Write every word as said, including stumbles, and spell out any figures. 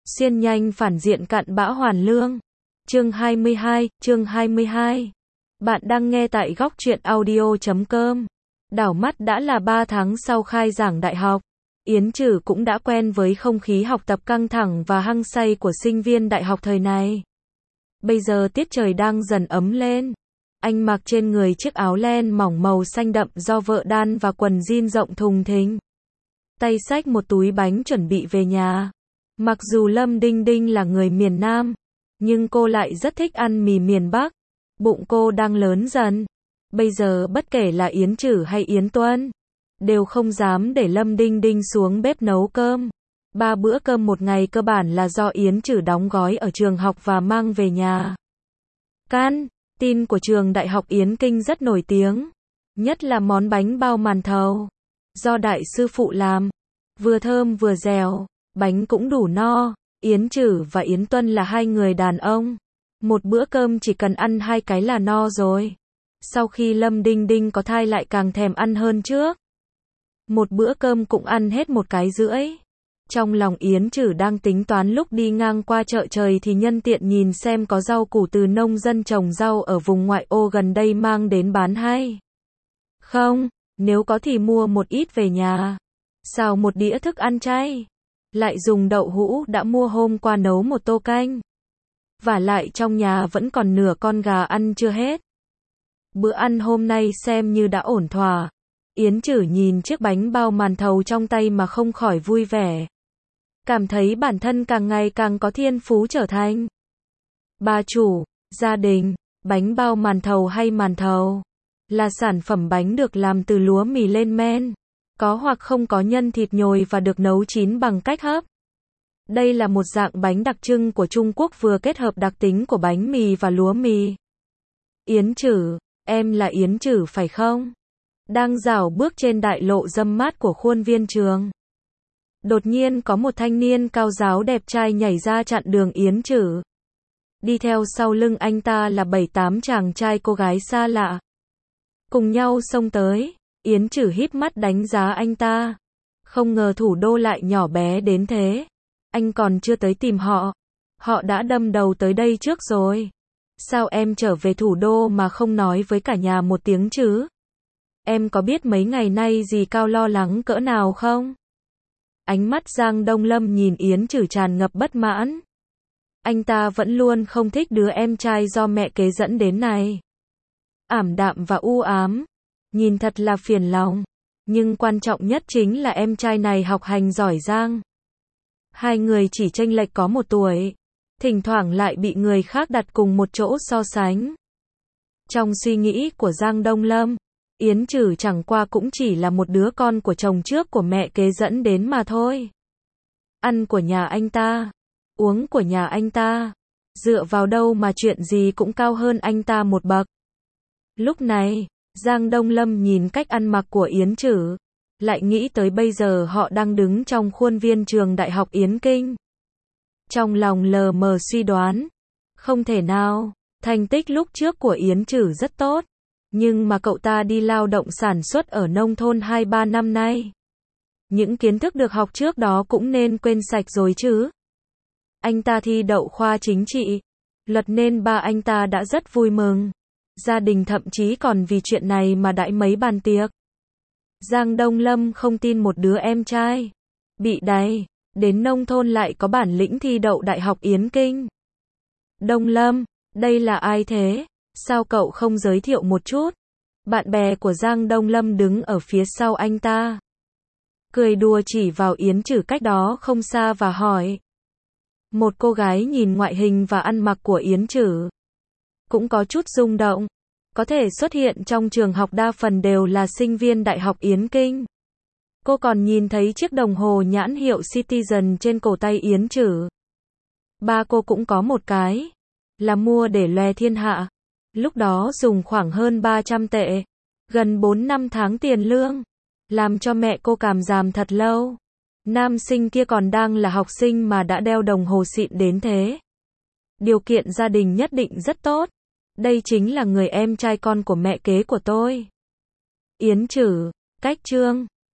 Xuyên nhanh phản diện cặn bã hoàn lương. Chương hai mươi hai, chương hai mươi hai. Bạn đang nghe tại góc truyện audio chấm com. Đảo mắt đã là ba tháng sau khai giảng đại học. Yến Trử cũng đã quen với không khí học tập căng thẳng và hăng say của sinh viên đại học thời này. Bây giờ tiết trời đang dần ấm lên. Anh mặc trên người chiếc áo len mỏng màu xanh đậm do vợ đan và quần jean rộng thùng thình. Tay xách một túi bánh chuẩn bị về nhà. Mặc dù Lâm Đinh Đinh là người miền Nam, nhưng cô lại rất thích ăn mì miền Bắc. Bụng cô đang lớn dần. Bây giờ bất kể là Yến Trử hay Yến Tuân, đều không dám để Lâm Đinh Đinh xuống bếp nấu cơm. Ba bữa cơm một ngày cơ bản là do Yến Trử đóng gói ở trường học và mang về nhà. Can tin của trường Đại học Yến Kinh rất nổi tiếng, nhất là món bánh bao màn thầu, do đại sư phụ làm, vừa thơm vừa dẻo, bánh cũng đủ no. Yến Trử và Yến Tuân là hai người đàn ông, một bữa cơm chỉ cần ăn hai cái là no rồi. Sau khi Lâm Đinh Đinh có thai lại càng thèm ăn hơn trước. Một bữa cơm cũng ăn hết một cái rưỡi. Trong lòng Yến Trử đang tính toán lúc đi ngang qua chợ trời thì nhân tiện nhìn xem có rau củ từ nông dân trồng rau ở vùng ngoại ô gần đây mang đến bán hay không, nếu có thì mua một ít về nhà, xào một đĩa thức ăn chay, lại dùng đậu hũ đã mua hôm qua nấu một tô canh. Vả lại trong nhà vẫn còn nửa con gà ăn chưa hết. Bữa ăn hôm nay xem như đã ổn thỏa. Yến Trử nhìn chiếc bánh bao màn thầu trong tay mà không khỏi vui vẻ. Cảm thấy bản thân càng ngày càng có thiên phú trở thành bà chủ, gia đình. Bánh bao màn thầu hay màn thầu là sản phẩm bánh được làm từ lúa mì lên men, có hoặc không có nhân thịt nhồi và được nấu chín bằng cách hấp. Đây là một dạng bánh đặc trưng của Trung Quốc vừa kết hợp đặc tính của bánh mì và lúa mì. Yến Trử, em là Yến Trử phải không? Đang dạo bước trên đại lộ râm mát của khuôn viên trường. Đột nhiên có một thanh niên cao ráo đẹp trai nhảy ra chặn đường Yến Trử. Đi theo sau lưng anh ta là bảy tám chàng trai cô gái xa lạ. Cùng nhau xông tới, Yến Trử híp mắt đánh giá anh ta. Không ngờ thủ đô lại nhỏ bé đến thế. Anh còn chưa tới tìm họ, họ đã đâm đầu tới đây trước rồi. Sao em trở về thủ đô mà không nói với cả nhà một tiếng chứ? Em có biết mấy ngày nay dì Cao lo lắng cỡ nào không? Ánh mắt Giang Đông Lâm nhìn Yến Trử tràn ngập bất mãn. Anh ta vẫn luôn không thích đứa em trai do mẹ kế dẫn đến này. Ảm đạm và u ám, nhìn thật là phiền lòng. Nhưng quan trọng nhất chính là em trai này học hành giỏi giang. Hai người chỉ chênh lệch có một tuổi, thỉnh thoảng lại bị người khác đặt cùng một chỗ so sánh. Trong suy nghĩ của Giang Đông Lâm, Yến Trử chẳng qua cũng chỉ là một đứa con của chồng trước của mẹ kế dẫn đến mà thôi. Ăn của nhà anh ta, uống của nhà anh ta, dựa vào đâu mà chuyện gì cũng cao hơn anh ta một bậc. Lúc này, Giang Đông Lâm nhìn cách ăn mặc của Yến Trử, lại nghĩ tới bây giờ họ đang đứng trong khuôn viên trường Đại học Yến Kinh. Trong lòng lờ mờ suy đoán, không thể nào, thành tích lúc trước của Yến Trử rất tốt, nhưng mà cậu ta đi lao động sản xuất ở nông thôn hai ba năm nay. Những kiến thức được học trước đó cũng nên quên sạch rồi chứ. Anh ta thi đậu khoa chính trị, luật nên ba anh ta đã rất vui mừng. Gia đình thậm chí còn vì chuyện này mà đãi mấy bàn tiệc. Giang Đông Lâm không tin một đứa em trai bị đày đến nông thôn lại có bản lĩnh thi đậu Đại học Yến Kinh. Đông Lâm, đây là ai thế? Sao cậu không giới thiệu một chút? Bạn bè của Giang Đông Lâm đứng ở phía sau anh ta, cười đùa chỉ vào Yến Trử cách đó không xa và hỏi. Một cô gái nhìn ngoại hình và ăn mặc của Yến Trử cũng có chút rung động. Có thể xuất hiện trong trường học đa phần đều là sinh viên Đại học Yến Kinh. Cô còn nhìn thấy chiếc đồng hồ nhãn hiệu Citizen trên cổ tay Yến Trử. Ba cô cũng có một cái, là mua để lòe thiên hạ. Lúc đó dùng khoảng hơn ba trăm tệ, gần bốn năm tháng tiền lương, làm cho mẹ cô cảm giảm thật lâu. Nam sinh kia còn đang là học sinh mà đã đeo đồng hồ xịn đến thế. Điều kiện gia đình nhất định rất tốt. Đây chính là người em trai con của mẹ kế của tôi. Yến Trử, cách chương